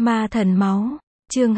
Ma thần máu, chương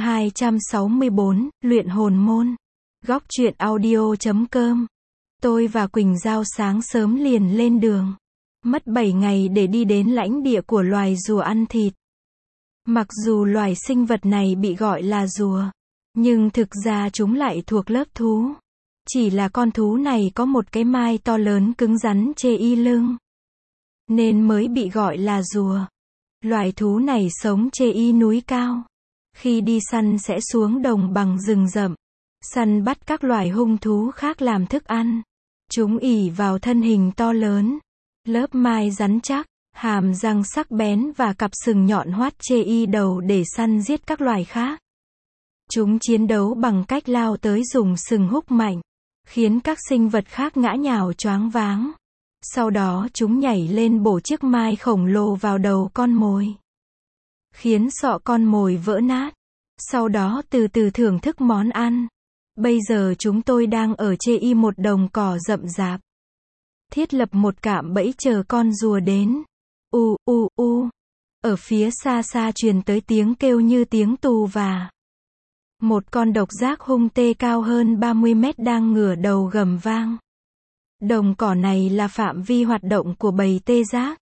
264, luyện hồn môn. Góc truyện audio.com. Tôi và Quỳnh Giao sáng sớm liền lên đường. Mất 7 ngày để đi đến lãnh địa của loài rùa ăn thịt. Mặc dù loài sinh vật này bị gọi là rùa, nhưng thực ra chúng lại thuộc lớp thú. Chỉ là con thú này có một cái mai to lớn cứng rắn chê y lưng, nên mới bị gọi là rùa. Loài thú này sống chê y núi cao. Khi đi săn sẽ xuống đồng bằng rừng rậm, săn bắt các loài hung thú khác làm thức ăn. Chúng ỷ vào thân hình to lớn, lớp mai rắn chắc, hàm răng sắc bén và cặp sừng nhọn hoắt chê y đầu để săn giết các loài khác. Chúng chiến đấu bằng cách lao tới dùng sừng húc mạnh, khiến các sinh vật khác ngã nhào choáng váng. Sau đó chúng nhảy lên bổ chiếc mai khổng lồ vào đầu con mồi, khiến sọ con mồi vỡ nát. Sau đó từ từ thưởng thức món ăn. Bây giờ chúng tôi đang ở chê y một đồng cỏ rậm rạp, thiết lập một cạm bẫy chờ con rùa đến. U u u. Ở phía xa xa truyền tới tiếng kêu như tiếng tù và. Một con độc giác hung tê cao hơn 30 mét đang ngửa đầu gầm vang. Đồng cỏ này là phạm vi hoạt động của bầy tê giác.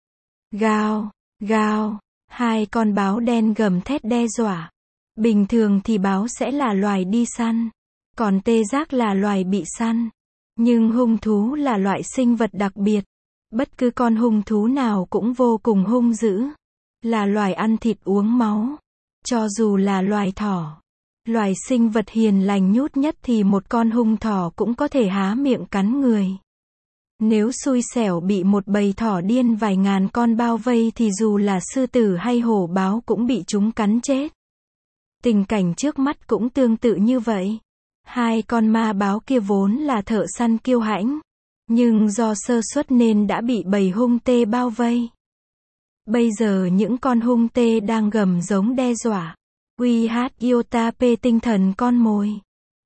Gào, gào, hai con báo đen gầm thét đe dọa. Bình thường thì báo sẽ là loài đi săn, còn tê giác là loài bị săn. Nhưng hung thú là loại sinh vật đặc biệt. Bất cứ con hung thú nào cũng vô cùng hung dữ. Là loài ăn thịt uống máu. Cho dù là loài thỏ, loài sinh vật hiền lành nhút nhất thì một con hung thỏ cũng có thể há miệng cắn người. Nếu xui xẻo bị một bầy thỏ điên vài ngàn con bao vây thì dù là sư tử hay hổ báo cũng bị chúng cắn chết. Tình cảnh trước mắt cũng tương tự như vậy. Hai con ma báo kia vốn là thợ săn kiêu hãnh, nhưng do sơ suất nên đã bị bầy hung tê bao vây. Bây giờ những con hung tê đang gầm giống đe dọa. Uy hát iota p tinh thần con mồi.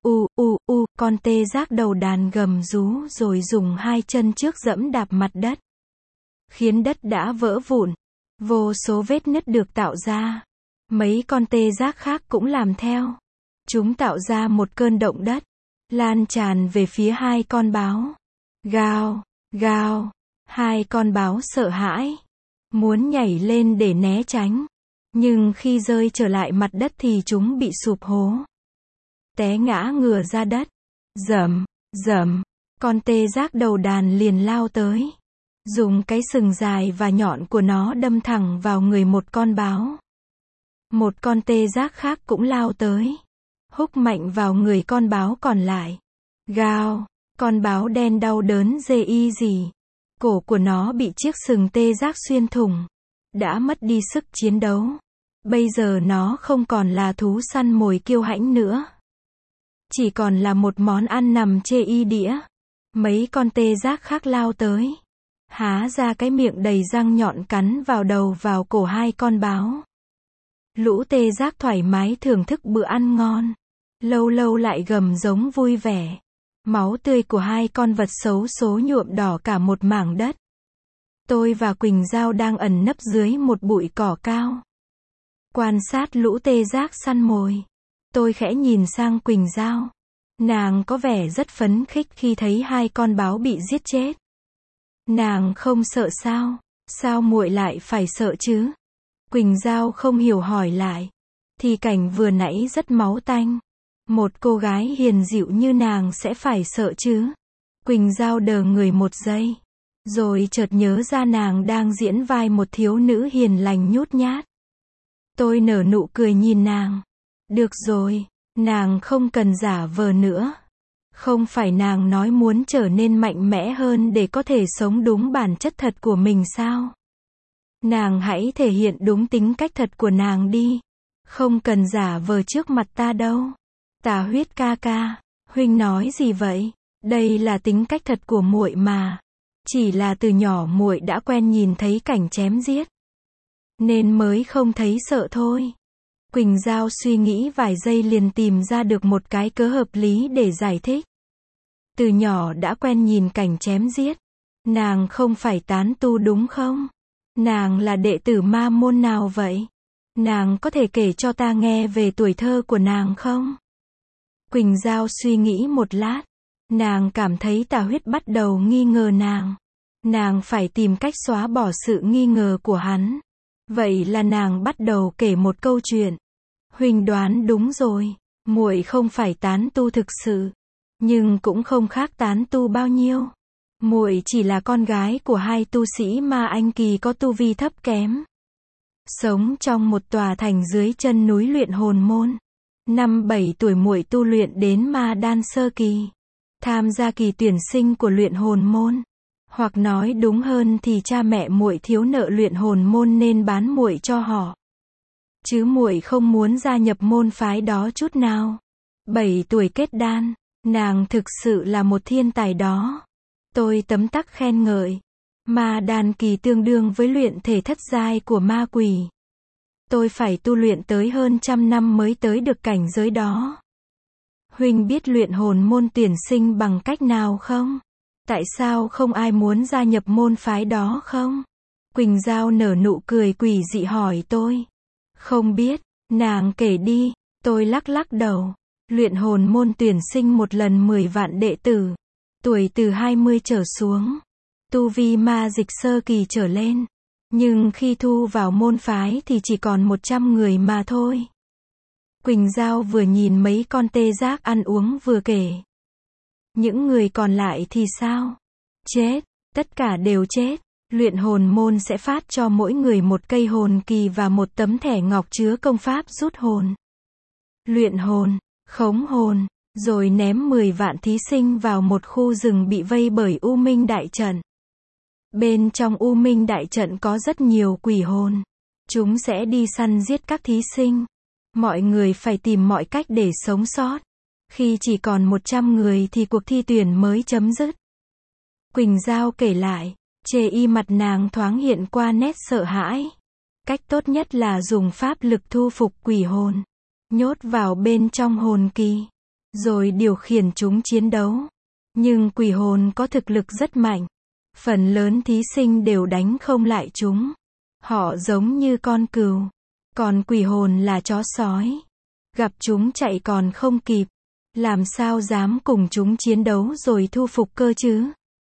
Con tê giác đầu đàn gầm rú rồi dùng hai chân trước giẫm đạp mặt đất, khiến đất đã vỡ vụn. Vô số vết nứt được tạo ra. Mấy con tê giác khác cũng làm theo. Chúng tạo ra một cơn động đất, lan tràn về phía hai con báo. Gào, gào, hai con báo sợ hãi, muốn nhảy lên để né tránh. Nhưng khi rơi trở lại mặt đất thì chúng bị sụp hố, té ngã ngửa ra đất. Rầm, rầm, con tê giác đầu đàn liền lao tới, dùng cái sừng dài và nhọn của nó đâm thẳng vào người một con báo. Một con tê giác khác cũng lao tới, húc mạnh vào người con báo còn lại. Gào, con báo đen đau đớn rê y gì. Cổ của nó bị chiếc sừng tê giác xuyên thủng, đã mất đi sức chiến đấu. Bây giờ nó không còn là thú săn mồi kiêu hãnh nữa, chỉ còn là một món ăn nằm chê y đĩa. Mấy con tê giác khác lao tới, há ra cái miệng đầy răng nhọn cắn vào đầu vào cổ hai con báo. Lũ tê giác thoải mái thưởng thức bữa ăn ngon, lâu lâu lại gầm giống vui vẻ. Máu tươi của hai con vật xấu số nhuộm đỏ cả một mảng đất. Tôi và Quỳnh Giao đang ẩn nấp dưới một bụi cỏ cao, quan sát lũ tê giác săn mồi. Tôi khẽ nhìn sang Quỳnh Giao. Nàng có vẻ rất phấn khích khi thấy hai con báo bị giết chết. Nàng không sợ sao? Sao muội lại phải sợ chứ? Quỳnh Giao không hiểu hỏi lại. Thì cảnh vừa nãy rất máu tanh. Một cô gái hiền dịu như nàng sẽ phải sợ chứ? Quỳnh Giao đờ người một giây, rồi chợt nhớ ra nàng đang diễn vai một thiếu nữ hiền lành nhút nhát. Tôi nở nụ cười nhìn nàng. Được rồi, nàng không cần giả vờ nữa. Không phải nàng nói muốn trở nên mạnh mẽ hơn để có thể sống đúng bản chất thật của mình sao? Nàng hãy thể hiện đúng tính cách thật của nàng đi. Không cần giả vờ trước mặt ta đâu. Tà Huyết ca ca, huynh nói gì vậy? Đây là tính cách thật của muội mà. Chỉ là từ nhỏ muội đã quen nhìn thấy cảnh chém giết, nên mới không thấy sợ thôi. Quỳnh Giao suy nghĩ vài giây liền tìm ra được một cái cớ hợp lý để giải thích. Từ nhỏ đã quen nhìn cảnh chém giết. Nàng không phải tán tu đúng không? Nàng là đệ tử ma môn nào vậy? Nàng có thể kể cho ta nghe về tuổi thơ của nàng không? Quỳnh Giao suy nghĩ một lát. Nàng cảm thấy Tà Huyết bắt đầu nghi ngờ nàng. Nàng phải tìm cách xóa bỏ sự nghi ngờ của hắn. Vậy là nàng bắt đầu kể một câu chuyện. Huynh đoán đúng rồi, muội không phải tán tu thực sự, nhưng cũng không khác tán tu bao nhiêu. Muội chỉ là con gái của hai tu sĩ Ma Anh kỳ có tu vi thấp kém, sống trong một tòa thành dưới chân núi Luyện Hồn Môn. Năm 7 tuổi muội tu luyện đến Ma Đan sơ kỳ, tham gia kỳ tuyển sinh của Luyện Hồn Môn. Hoặc nói đúng hơn thì cha mẹ muội thiếu nợ Luyện Hồn Môn nên bán muội cho họ. Chứ muội không muốn gia nhập môn phái đó chút nào. 7 tuổi kết đan, nàng thực sự là một thiên tài đó. Tôi tấm tắc khen ngợi. Ma đan kỳ tương đương với luyện thể thất giai của ma quỷ. Tôi phải tu luyện tới hơn 100 năm mới tới được cảnh giới đó. Huynh biết Luyện Hồn Môn tuyển sinh bằng cách nào không? Tại sao không ai muốn gia nhập môn phái đó không? Quỳnh Giao nở nụ cười quỷ dị hỏi tôi. Không biết, nàng kể đi. Tôi lắc lắc đầu. Luyện Hồn Môn tuyển sinh một lần 10 vạn đệ tử. Tuổi từ 20 trở xuống. Tu vi ma dịch sơ kỳ trở lên. Nhưng khi thu vào môn phái thì chỉ còn 100 người mà thôi. Quỳnh Giao vừa nhìn mấy con tê giác ăn uống vừa kể. Những người còn lại thì sao? Chết, tất cả đều chết. Luyện Hồn Môn sẽ phát cho mỗi người một cây hồn kỳ và một tấm thẻ ngọc chứa công pháp rút hồn. Luyện hồn, khống hồn, rồi ném 10 vạn thí sinh vào một khu rừng bị vây bởi U Minh Đại Trận. Bên trong U Minh Đại Trận có rất nhiều quỷ hồn. Chúng sẽ đi săn giết các thí sinh. Mọi người phải tìm mọi cách để sống sót. Khi chỉ còn 100 người thì cuộc thi tuyển mới chấm dứt. Quỳnh Giao kể lại. Chê y mặt nàng thoáng hiện qua nét sợ hãi. Cách tốt nhất là dùng pháp lực thu phục quỷ hồn. Nhốt vào bên trong hồn kỳ. Rồi điều khiển chúng chiến đấu. Nhưng quỷ hồn có thực lực rất mạnh. Phần lớn thí sinh đều đánh không lại chúng. Họ giống như con cừu. Còn quỷ hồn là chó sói. Gặp chúng chạy còn không kịp. Làm sao dám cùng chúng chiến đấu rồi thu phục cơ chứ?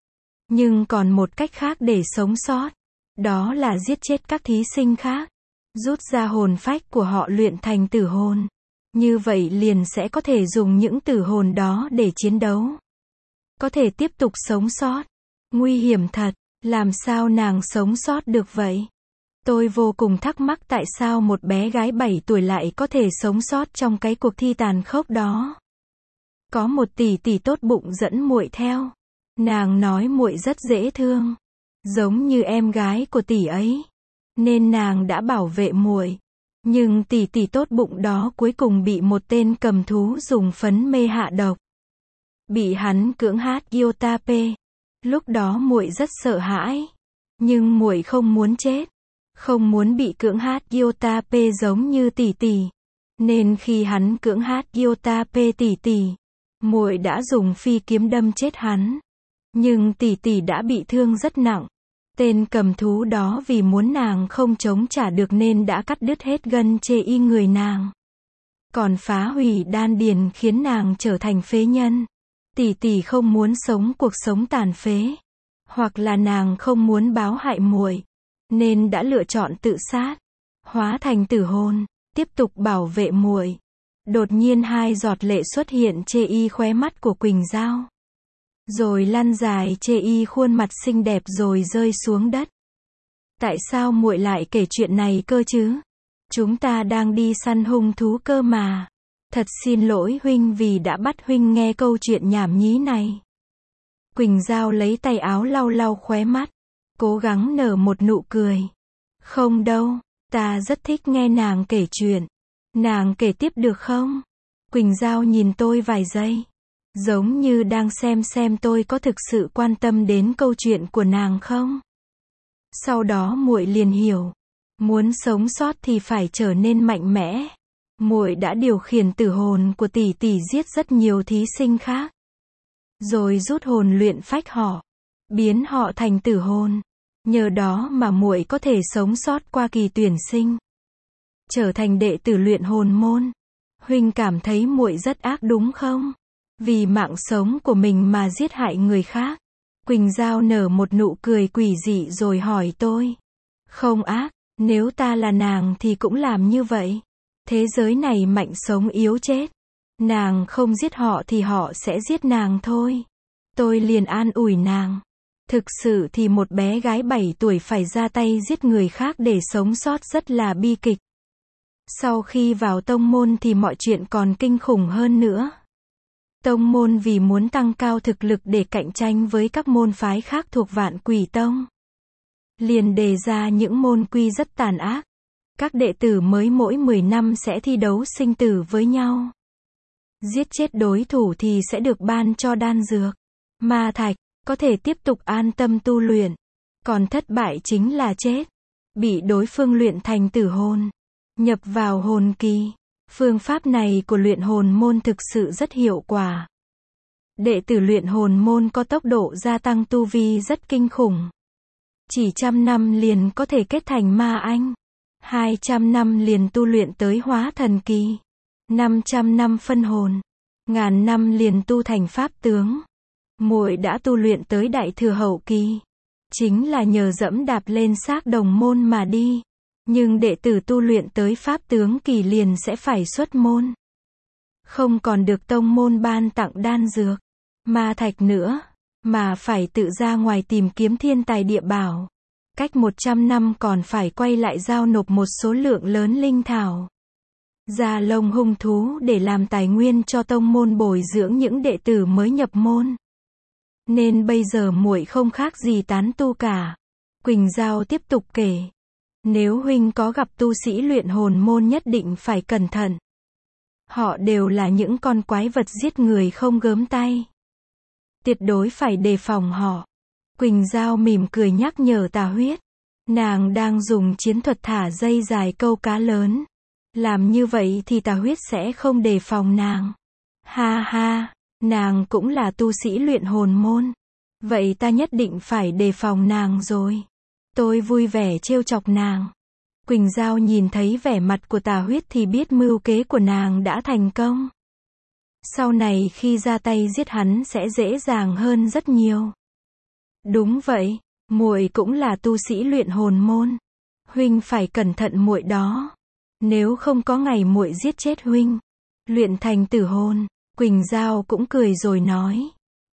Nhưng còn một cách khác để sống sót. Đó là giết chết các thí sinh khác. Rút ra hồn phách của họ luyện thành tử hồn. Như vậy liền sẽ có thể dùng những tử hồn đó để chiến đấu. Có thể tiếp tục sống sót. Nguy hiểm thật. Làm sao nàng sống sót được vậy? Tôi vô cùng thắc mắc tại sao một bé gái 7 tuổi lại có thể sống sót trong cái cuộc thi tàn khốc đó. Có một tỷ tỷ tốt bụng dẫn muội theo. Nàng nói muội rất dễ thương, giống như em gái của tỷ ấy, nên nàng đã bảo vệ muội. Nhưng tỷ tỷ tốt bụng đó cuối cùng bị một tên cầm thú dùng phấn mê hạ độc. Bị hắn cưỡng hát Yotape. Lúc đó muội rất sợ hãi, nhưng muội không muốn chết, không muốn bị cưỡng hát Yotape giống như tỷ tỷ. Nên khi hắn cưỡng hát Yotape tỷ tỷ, muội đã dùng phi kiếm đâm chết hắn. Nhưng tỷ tỷ đã bị thương rất nặng. Tên cầm thú đó vì muốn nàng không chống trả được nên đã cắt đứt hết gân chê y người nàng. Còn phá hủy đan điền khiến nàng trở thành phế nhân. Tỷ tỷ không muốn sống cuộc sống tàn phế. Hoặc là nàng không muốn báo hại muội, nên đã lựa chọn tự sát. Hóa thành tử hồn, tiếp tục bảo vệ muội. Đột nhiên 2 giọt lệ xuất hiện chê y khóe mắt của Quỳnh Giao. Rồi lăn dài chê y khuôn mặt xinh đẹp rồi rơi xuống đất. Tại sao muội lại kể chuyện này cơ chứ? Chúng ta đang đi săn hung thú cơ mà. Thật xin lỗi huynh vì đã bắt huynh nghe câu chuyện nhảm nhí này. Quỳnh Giao lấy tay áo lau lau khóe mắt, cố gắng nở một nụ cười. Không đâu, ta rất thích nghe nàng kể chuyện. Nàng kể tiếp được không? Quỳnh Giao nhìn tôi vài giây. Giống như đang xem tôi có thực sự quan tâm đến câu chuyện của nàng không. Sau đó muội liền hiểu, muốn sống sót thì phải trở nên mạnh mẽ. Muội đã điều khiển tử hồn của tỷ tỷ giết rất nhiều thí sinh khác, rồi rút hồn luyện phách họ, biến họ thành tử hồn. Nhờ đó mà muội có thể sống sót qua kỳ tuyển sinh. trở thành đệ tử luyện hồn môn. Huynh cảm thấy muội rất ác đúng không? Vì mạng sống của mình mà giết hại người khác. Quỳnh Giao nở một nụ cười quỷ dị rồi hỏi tôi. Không ác, nếu ta là nàng thì cũng làm như vậy. Thế giới này mạnh sống yếu chết. Nàng không giết họ thì họ sẽ giết nàng thôi. Tôi liền an ủi nàng. Thực sự thì một bé gái 7 tuổi phải ra tay giết người khác để sống sót rất là bi kịch. Sau khi vào tông môn thì mọi chuyện còn kinh khủng hơn nữa. Tông môn vì muốn tăng cao thực lực để cạnh tranh với các môn phái khác thuộc Vạn Quỷ Tông, liền đề ra những môn quy rất tàn ác. Các đệ tử mới mỗi 10 năm sẽ thi đấu sinh tử với nhau. Giết chết đối thủ thì sẽ được ban cho đan dược, ma thạch, có thể tiếp tục an tâm tu luyện. Còn thất bại chính là chết, bị đối phương luyện thành tử hồn, nhập vào hồn kỳ. Phương pháp này của luyện hồn môn thực sự rất hiệu quả. Đệ tử luyện hồn môn có tốc độ gia tăng tu vi rất kinh khủng. Chỉ 100 năm liền có thể kết thành ma anh. 200 năm liền tu luyện tới hóa thần kỳ. 500 năm phân hồn. 1000 năm liền tu thành pháp tướng. Muội đã tu luyện tới đại thừa hậu kỳ. Chính là nhờ dẫm đạp lên xác đồng môn mà đi. Nhưng đệ tử tu luyện tới pháp tướng kỳ liền sẽ phải xuất môn. Không còn được tông môn ban tặng đan dược, ma thạch nữa, mà phải tự ra ngoài tìm kiếm thiên tài địa bảo. Cách 100 năm còn phải quay lại giao nộp một số lượng lớn linh thảo, da lông hung thú để làm tài nguyên cho tông môn bồi dưỡng những đệ tử mới nhập môn. Nên bây giờ muội không khác gì tán tu cả. Quỳnh Giao tiếp tục kể. Nếu huynh có gặp tu sĩ luyện hồn môn nhất định phải cẩn thận. Họ đều là những con quái vật giết người không gớm tay. Tuyệt đối phải đề phòng họ. Quỳnh Giao mỉm cười nhắc nhở Tà Huyết. Nàng đang dùng chiến thuật thả dây dài câu cá lớn. Làm như vậy thì Tà Huyết sẽ không đề phòng nàng. Ha ha, nàng cũng là tu sĩ luyện hồn môn. Vậy ta nhất định phải đề phòng nàng rồi. Tôi vui vẻ trêu chọc nàng. Quỳnh Giao nhìn thấy vẻ mặt của Tà Huyết thì biết mưu kế của nàng đã thành công. Sau này khi ra tay giết hắn sẽ dễ dàng hơn rất nhiều. Đúng vậy, muội cũng là tu sĩ luyện hồn môn. Huynh phải cẩn thận muội đó. Nếu không có ngày muội giết chết huynh, luyện thành tử hồn. Quỳnh Giao cũng cười rồi nói.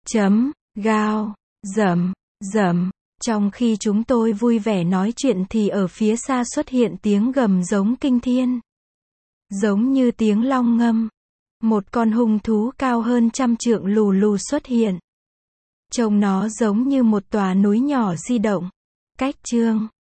Gao, dầm. Trong khi chúng tôi vui vẻ nói chuyện thì ở phía xa xuất hiện tiếng gầm giống kinh thiên. Giống như tiếng long ngâm. Một con hung thú cao hơn 100 trượng lù lù xuất hiện. Trông nó giống như một tòa núi nhỏ di động. Cách chương